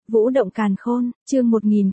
Vũ động càn khôn, chương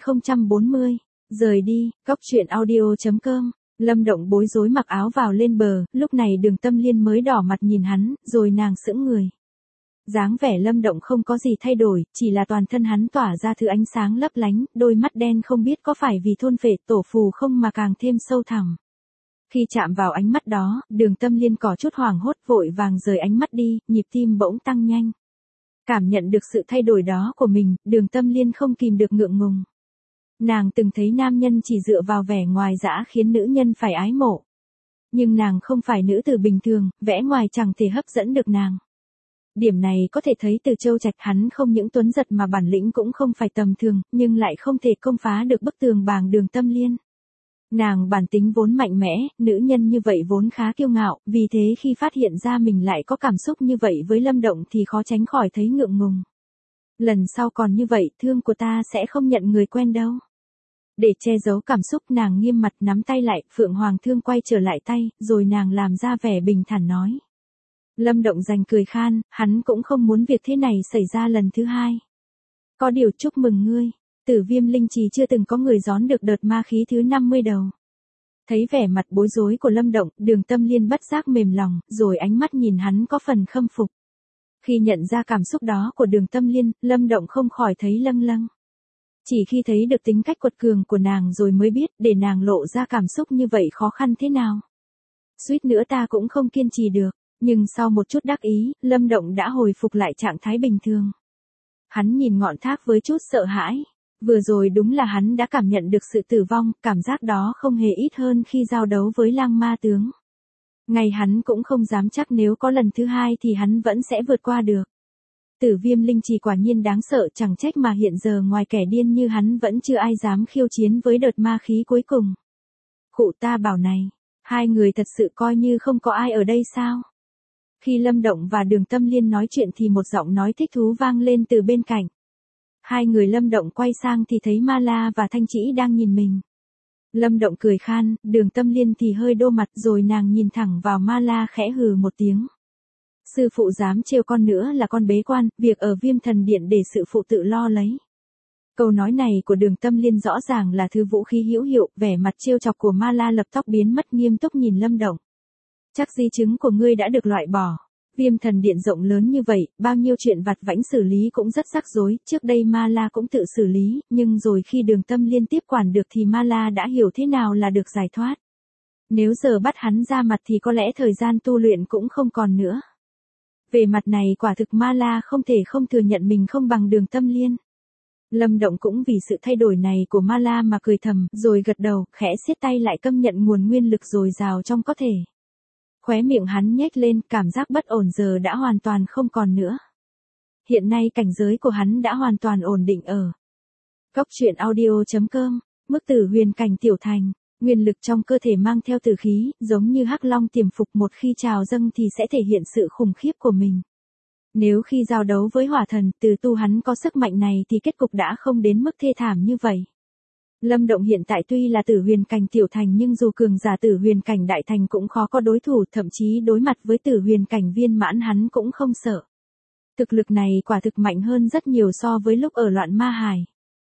1040. Rời đi, góc truyện audio.com. Lâm Động bối rối mặc áo vào lên bờ, lúc này Đường Tâm Liên mới đỏ mặt nhìn hắn, rồi nàng sững người. Dáng vẻ Lâm Động không có gì thay đổi, chỉ là toàn thân hắn tỏa ra thứ ánh sáng lấp lánh, đôi mắt đen không biết có phải vì thôn phệ tổ phù không mà càng thêm sâu thẳm. Khi chạm vào ánh mắt đó, Đường Tâm Liên có chút hoảng hốt, vội vàng rời ánh mắt đi, nhịp tim bỗng tăng nhanh. Cảm nhận được sự thay đổi đó của mình, Đường Tâm Liên không kìm được ngượng ngùng. Nàng từng thấy nam nhân chỉ dựa vào vẻ ngoài dã khiến nữ nhân phải ái mộ. Nhưng nàng không phải nữ tử bình thường, vẻ ngoài chẳng thể hấp dẫn được nàng. Điểm này có thể thấy từ Châu Trạch, hắn không những tuấn giật mà bản lĩnh cũng không phải tầm thường, nhưng lại không thể công phá được bức tường bàng Đường Tâm Liên. Nàng bản tính vốn mạnh mẽ, nữ nhân như vậy vốn khá kiêu ngạo, vì thế khi phát hiện ra mình lại có cảm xúc như vậy với Lâm Động thì khó tránh khỏi thấy ngượng ngùng. Lần sau còn như vậy, thương của ta sẽ không nhận người quen đâu. Để che giấu cảm xúc, nàng nghiêm mặt nắm tay lại, Phượng Hoàng Thương quay trở lại tay, rồi nàng làm ra vẻ bình thản nói. Lâm Động giành cười khan, hắn cũng không muốn việc thế này xảy ra lần thứ hai. Có điều chúc mừng ngươi. Tử Viêm Linh Trì chưa từng có người gión được đợt ma khí thứ 50 đầu. Thấy vẻ mặt bối rối của Lâm Động, Đường Tâm Liên bất giác mềm lòng, rồi ánh mắt nhìn hắn có phần khâm phục. Khi nhận ra cảm xúc đó của Đường Tâm Liên, Lâm Động không khỏi thấy lâng lâng. Chỉ khi thấy được tính cách quật cường của nàng rồi mới biết, để nàng lộ ra cảm xúc như vậy khó khăn thế nào. Suýt nữa ta cũng không kiên trì được, nhưng sau một chút đắc ý, Lâm Động đã hồi phục lại trạng thái bình thường. Hắn nhìn ngọn thác với chút sợ hãi. Vừa rồi đúng là hắn đã cảm nhận được sự tử vong, cảm giác đó không hề ít hơn khi giao đấu với lang ma tướng. Ngày hắn cũng không dám chắc nếu có lần thứ hai thì hắn vẫn sẽ vượt qua được. Tử Viêm Linh Trì quả nhiên đáng sợ, chẳng trách mà hiện giờ ngoài kẻ điên như hắn vẫn chưa ai dám khiêu chiến với đợt ma khí cuối cùng. Khụ, ta bảo này, hai người thật sự coi như không có ai ở đây sao? Khi Lâm Động và Đường Tâm Liên nói chuyện thì một giọng nói thích thú vang lên từ bên cạnh. Hai người Lâm Động quay sang thì thấy Ma La và Thanh Trĩ đang nhìn mình. Lâm Động cười khan, Đường Tâm Liên thì hơi đô mặt, rồi nàng nhìn thẳng vào Ma La khẽ hừ một tiếng. Sư phụ dám trêu con nữa là con bế quan, việc ở Viêm Thần Điện để sư phụ tự lo lấy. Câu nói này của Đường Tâm Liên rõ ràng là thứ vũ khí hữu hiệu, vẻ mặt trêu chọc của Ma La lập tức biến mất, nghiêm túc nhìn Lâm Động. Chắc di chứng của ngươi đã được loại bỏ. Viêm Thần Điện rộng lớn như vậy, bao nhiêu chuyện vặt vãnh xử lý cũng rất rắc rối, trước đây Ma La cũng tự xử lý, nhưng rồi khi Đường Tâm Liên tiếp quản được thì Ma La đã hiểu thế nào là được giải thoát. Nếu giờ bắt hắn ra mặt thì có lẽ thời gian tu luyện cũng không còn nữa. Về mặt này quả thực Ma La không thể không thừa nhận mình không bằng Đường Tâm Liên. Lâm Động cũng vì sự thay đổi này của Ma La mà cười thầm, rồi gật đầu, khẽ siết tay lại câm nhận nguồn nguyên lực dồi dào trong cơ thể. Khóe miệng hắn nhếch lên, cảm giác bất ổn giờ đã hoàn toàn không còn nữa. Hiện nay cảnh giới của hắn đã hoàn toàn ổn định ở góc truyện audio.com, mức tử huyền cảnh tiểu thành, nguyên lực trong cơ thể mang theo tử khí, giống như hắc long tiềm phục, một khi trào dâng thì sẽ thể hiện sự khủng khiếp của mình. Nếu khi giao đấu với hỏa thần, từ tu hắn có sức mạnh này thì kết cục đã không đến mức thê thảm như vậy. Lâm Động hiện tại tuy là tử huyền cảnh tiểu thành nhưng dù cường giả tử huyền cảnh đại thành cũng khó có đối thủ, thậm chí đối mặt với tử huyền cảnh viên mãn hắn cũng không sợ. Thực lực này quả thực mạnh hơn rất nhiều so với lúc ở Loạn Ma Hải.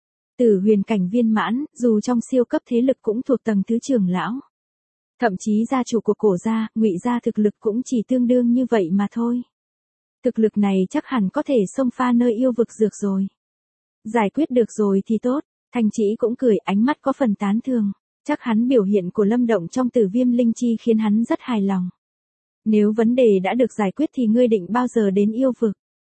Tử huyền cảnh viên mãn, dù trong siêu cấp thế lực cũng thuộc tầng thứ trưởng lão. Thậm chí gia chủ của Cổ gia, Ngụy gia thực lực cũng chỉ tương đương như vậy mà thôi. Thực lực này chắc hẳn có thể xông pha nơi yêu vực dược rồi. Giải quyết được rồi thì tốt. Thanh Trĩ cũng cười, ánh mắt có phần tán thường. Chắc hắn biểu hiện của Lâm Động trong Tử Viêm Linh Chi khiến hắn rất hài lòng. Nếu vấn đề đã được giải quyết thì ngươi định bao giờ đến yêu vực?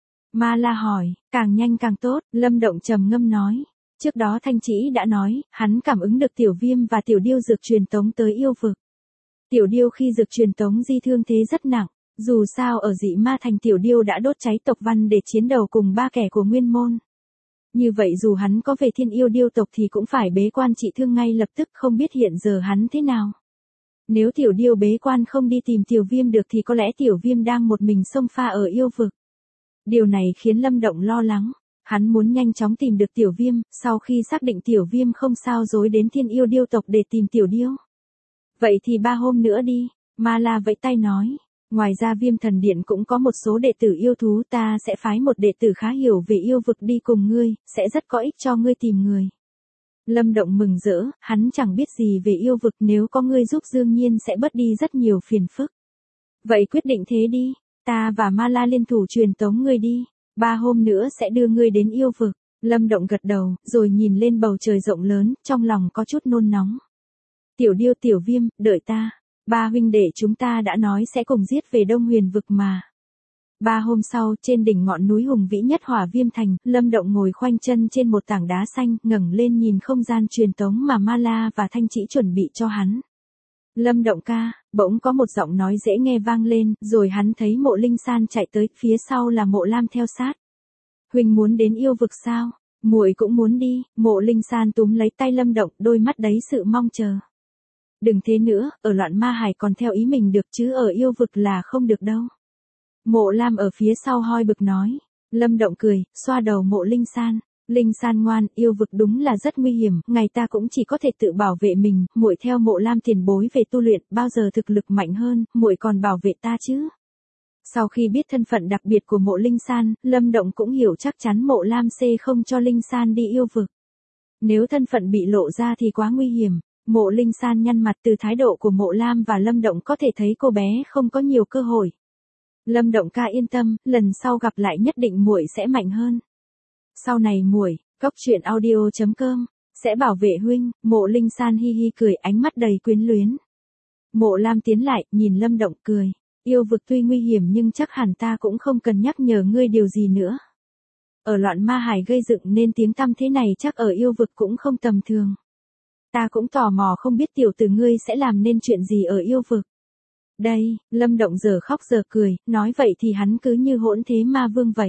Ma La hỏi, càng nhanh càng tốt, Lâm Động trầm ngâm nói. Trước đó Thanh Trĩ đã nói, hắn cảm ứng được Tiểu Viêm và Tiểu Điêu dược truyền tống tới yêu vực. Tiểu Điêu khi dược truyền tống di thương thế rất nặng, dù sao ở Dị Ma Thành Tiểu Điêu đã đốt cháy tộc văn để chiến đầu cùng ba kẻ của Nguyên Môn. Như vậy dù hắn có về Thiên Yêu Điêu tộc thì cũng phải bế quan trị thương ngay lập tức, không biết hiện giờ hắn thế nào. Nếu Tiểu Điêu bế quan không đi tìm Tiểu Viêm được thì có lẽ Tiểu Viêm đang một mình xông pha ở yêu vực. Điều này khiến Lâm Động lo lắng. Hắn muốn nhanh chóng tìm được Tiểu Viêm, sau khi xác định Tiểu Viêm không sao dối đến Thiên Yêu Điêu tộc để tìm Tiểu Điêu. Vậy thì 3 hôm nữa đi, Ma La vẫy tay nói. Ngoài ra Viêm Thần Điện cũng có một số đệ tử yêu thú, ta sẽ phái một đệ tử khá hiểu về yêu vực đi cùng ngươi, sẽ rất có ích cho ngươi tìm người. Lâm Động mừng rỡ, hắn chẳng biết gì về yêu vực, nếu có ngươi giúp đương nhiên sẽ bớt đi rất nhiều phiền phức. Vậy quyết định thế đi, ta và Ma La liên thủ truyền tống ngươi đi, 3 hôm nữa sẽ đưa ngươi đến yêu vực. Lâm Động gật đầu, rồi nhìn lên bầu trời rộng lớn, trong lòng có chút nôn nóng. Tiểu Điêu Tiểu Viêm, đợi ta. 3 huynh đệ chúng ta đã nói sẽ cùng giết về Đông Huyền vực mà. 3 hôm sau, trên đỉnh ngọn núi hùng vĩ nhất Hỏa Viêm Thành, Lâm Động ngồi khoanh chân trên một tảng đá xanh, ngẩng lên nhìn không gian truyền tống mà Ma La và Thanh Chỉ chuẩn bị cho hắn. Lâm Động ca, bỗng có một giọng nói dễ nghe vang lên, rồi hắn thấy Mộ Linh San chạy tới, phía sau là Mộ Lam theo sát. Huynh muốn đến yêu vực sao? Muội cũng muốn đi. Mộ Linh San túm lấy tay Lâm Động, đôi mắt đầy sự mong chờ. Đừng thế nữa, ở Loạn Ma Hải còn theo ý mình được chứ ở yêu vực là không được đâu. Mộ Lam ở phía sau hoi bực nói. Lâm Động cười, xoa đầu Mộ Linh San. Linh San ngoan, yêu vực đúng là rất nguy hiểm, ngày ta cũng chỉ có thể tự bảo vệ mình, muội theo Mộ Lam tiền bối về tu luyện, bao giờ thực lực mạnh hơn, muội còn bảo vệ ta chứ. Sau khi biết thân phận đặc biệt của Mộ Linh San, Lâm Động cũng hiểu chắc chắn Mộ Lam không cho Linh San đi yêu vực. Nếu thân phận bị lộ ra thì quá nguy hiểm. Mộ Linh San nhăn mặt, từ thái độ của Mộ Lam và Lâm Động có thể thấy cô bé không có nhiều cơ hội. Lâm Động ca yên tâm, lần sau gặp lại nhất định muội sẽ mạnh hơn. Sau này muội, coctruyện.audio.com sẽ bảo vệ huynh. Mộ Linh San hi hi cười, ánh mắt đầy quyến luyến. Mộ Lam tiến lại, nhìn Lâm Động cười. Yêu vực tuy nguy hiểm nhưng chắc hẳn ta cũng không cần nhắc nhở ngươi điều gì nữa. Ở Loạn Ma Hải gây dựng nên tiếng tăm thế này, chắc ở yêu vực cũng không tầm thường. Ta cũng tò mò không biết tiểu tử ngươi sẽ làm nên chuyện gì ở yêu vực. Đây, Lâm Động giờ khóc giờ cười, nói vậy thì hắn cứ như hỗn thế ma vương vậy.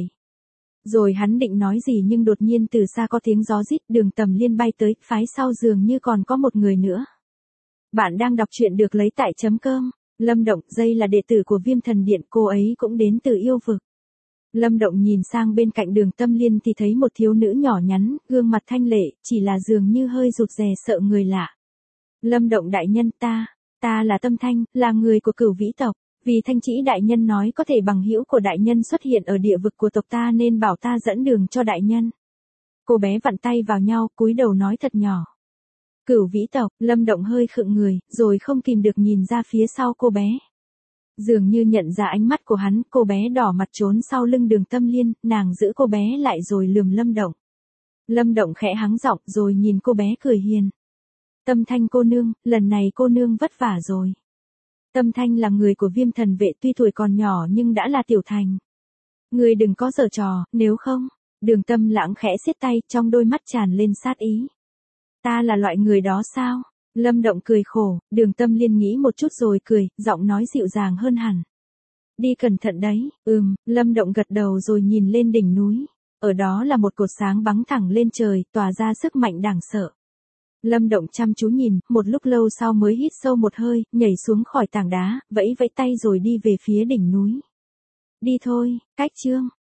Rồi hắn định nói gì nhưng đột nhiên từ xa có tiếng gió rít, Đường Tầm Liên bay tới, phái sau dường như còn có một người nữa. Bạn đang đọc truyện được lấy tại .com. Lâm Động, đây là đệ tử của Viêm Thần Điện, cô ấy cũng đến từ yêu vực. Lâm Động nhìn sang bên cạnh Đường Tâm Liên thì thấy một thiếu nữ nhỏ nhắn, gương mặt thanh lệ, chỉ là dường như hơi rụt rè sợ người lạ. Lâm Động đại nhân, ta là Tâm Thanh, là người của Cửu Vĩ tộc. Vì Thanh Chỉ đại nhân nói có thể bằng hữu của đại nhân xuất hiện ở địa vực của tộc ta nên bảo ta dẫn đường cho đại nhân. Cô bé vặn tay vào nhau, cúi đầu nói thật nhỏ. Cửu Vĩ tộc, Lâm Động hơi khựng người, rồi không kìm được nhìn ra phía sau cô bé. Dường như nhận ra ánh mắt của hắn, cô bé đỏ mặt trốn sau lưng Đường Tâm Liên, nàng giữ cô bé lại rồi lườm Lâm Động. Lâm Động khẽ hắng giọng rồi nhìn cô bé cười hiền. Tâm Thanh cô nương, lần này cô nương vất vả rồi. Tâm Thanh là người của Viêm Thần vệ, tuy tuổi còn nhỏ nhưng đã là tiểu thành. Người đừng có giở trò, nếu không. Đường Tâm Lãng khẽ siết tay, trong đôi mắt tràn lên sát ý. Ta là loại người đó sao? Lâm Động cười khổ, Đường Tâm Liên nghĩ một chút rồi cười, giọng nói dịu dàng hơn hẳn. Đi cẩn thận đấy. Lâm Động gật đầu rồi nhìn lên đỉnh núi. Ở đó là một cột sáng bắn thẳng lên trời, tỏa ra sức mạnh đáng sợ. Lâm Động chăm chú nhìn, một lúc lâu sau mới hít sâu một hơi, nhảy xuống khỏi tảng đá, vẫy vẫy tay rồi đi về phía đỉnh núi. Đi thôi, cách chương.